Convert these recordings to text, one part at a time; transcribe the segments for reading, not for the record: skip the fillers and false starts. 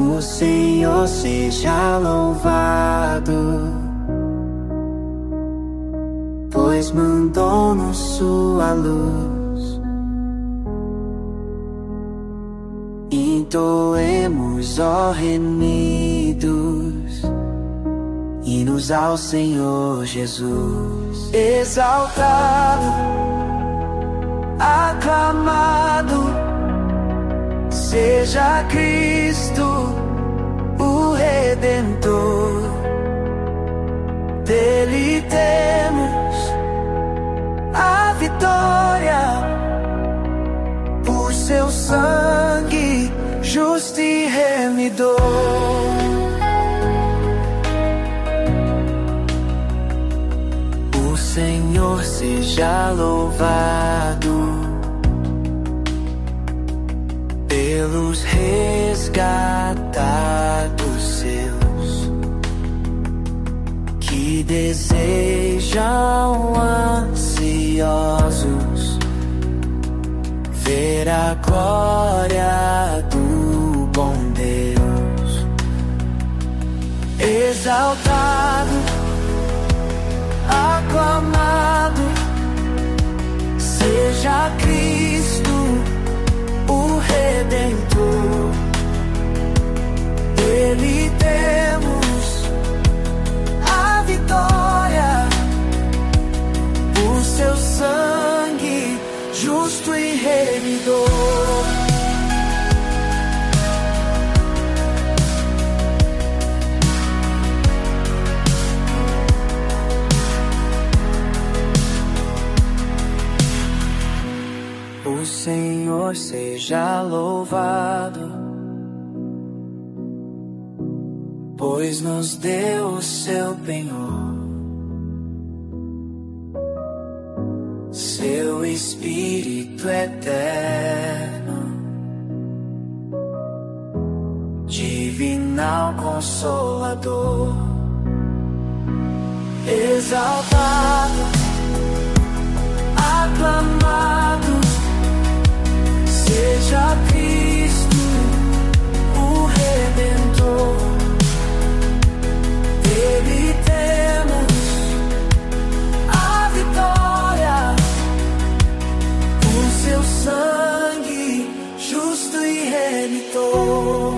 O Senhor seja louvado, pois mandou-nos sua luz. Entoemos, ó remidos, hinos ao Senhor Jesus. Exaltado, aclamado seja Cristo, o Redentor. Dele temos a vitória, por seu sangue justo e remidor. O Senhor seja louvado pelos resgatados seus, que desejam ansiosos ver a glória do bom Deus. Exaltado, aclamado seja Cristo, o Redentor. Dele temos a vitória, por seu sangue justo e remidor. O Senhor seja louvado, pois nos deu o seu penhor, seu Espírito eterno, divinal Consolador. Exaltado, aclamado seja Cristo, o Redentor. Dele temos a vitória, por seu sangue justo e remidor.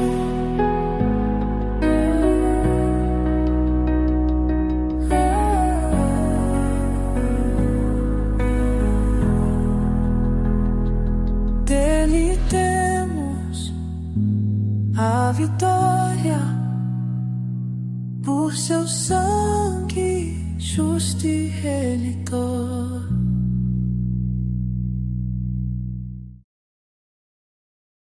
Dele temos a vitória, por seu sangue justo e remidor.